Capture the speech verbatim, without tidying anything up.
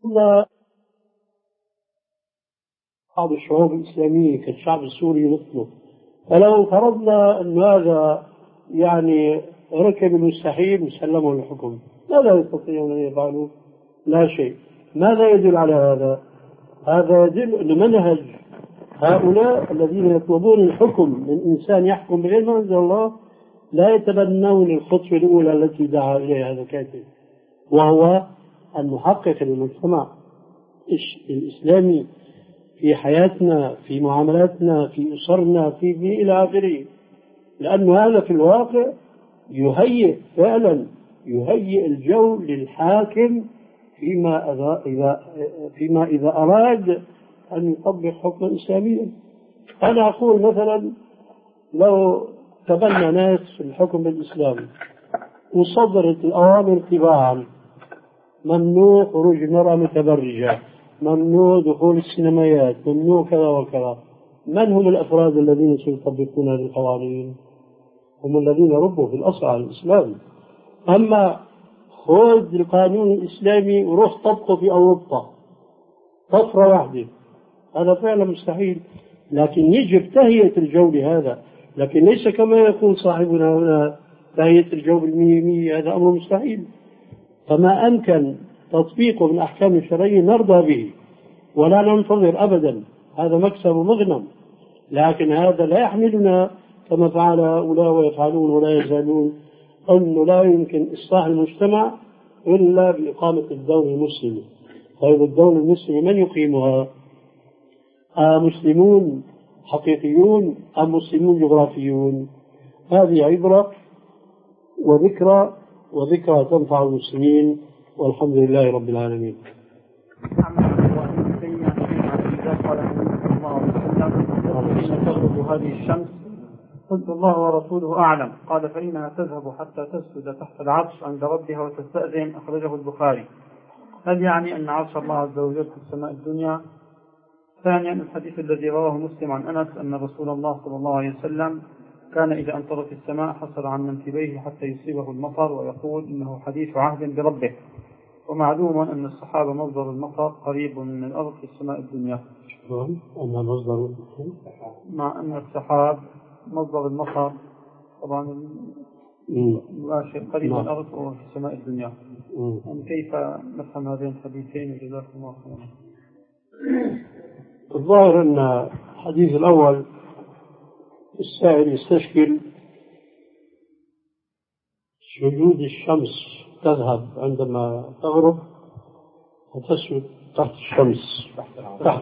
بعض الشعوب الإسلامية كالشعب السوري مثله، فلو فرضنا أن هذا يعني ركب المستحيل وسلموا الحكم، ماذا يستطيعون أن يفعلوا؟ لا شيء. ماذا يدل على هذا؟ هذا يدل أن منهج هؤلاء الذين يطلبون الحكم من إنسان يحكم بغير ما أنزل الله لا يتبنون الخطوة الأولى التي دعا إليها هذا الكاتب، وهو أن نحقق المجتمع الإسلامي في حياتنا، في معاملاتنا، في أسرنا، في, في إلى آخره، لأن هذا في الواقع يهيئ فعلا يهيئ الجو للحاكم فيما إذا فيما إذا أراد أن يطبق حكما إسلاميا. أنا أقول مثلا لو تبنى ناس الحكم بالإسلام وصدرت الأوامر تباعا، ممنوع خروج المرأة متبرجة، ممنوع دخول السينمائيات، ممنوع كذا وكذا، من هم الأفراد الذين سيطبقون هذه القوانين؟ هم الذين ربوا في الأصل على الإسلام. أما خذ القانون الإسلامي وروح طبقه في أوروبا طفرة واحدة، هذا فعلا مستحيل، لكن يجب تهيئة الجو لهذا، لكن ليس كما يقول صاحبنا هنا تهيئة الجو بالمية مية، هذا أمر مستحيل. فما أمكن تطبيقه من أحكام الشرعية نرضى به ولا ننتظر أبدا، هذا مكسب ومغنم، لكن هذا لا يحملنا كما فعل هؤلاء ويفعلون ولا يزالون أنه لا يمكن إصلاح المجتمع إلا بإقامة الدولة المسلمة. طيب الدولة المسلمة من يقيمها؟ آه مسلمون حقيقيون أم مسلمون جغرافيون؟ هذه عبرة وذكرى وذكرى تنفع المسلمين، والحمد لله رب العالمين. هذه الشمس قلت الله ورسوله أعلم، قال فإنها تذهب حتى تسجد تحت العرش عند ربها وتستأذن، أخرجه البخاري. هل يعني أن عرش الله عز وجل في السماء الدنيا؟ ثانيا الحديث الذي رواه مسلم عن أنس أن رسول الله صلى الله عليه وسلم كان إذا أمطر في السماء حصل عن منكبيه حتى يصيبه المطر، ويقول إنه حديث عهد بربه، ومعلوم أن الصحابة مصدر المطر قريب من الأرض في السماء الدنيا. أن مصدر مع أن السحاب مصدر المطر طبعا مباشر قريب من الأرض وفي السماء الدنيا. يعني كيف نفهم هذين الحديثين؟ وجزاكم الله خيرا. الظاهر أن الحديث الأول السائل يستشكل سجود الشمس تذهب عندما تغرب وتسجد تحت الشمس تحت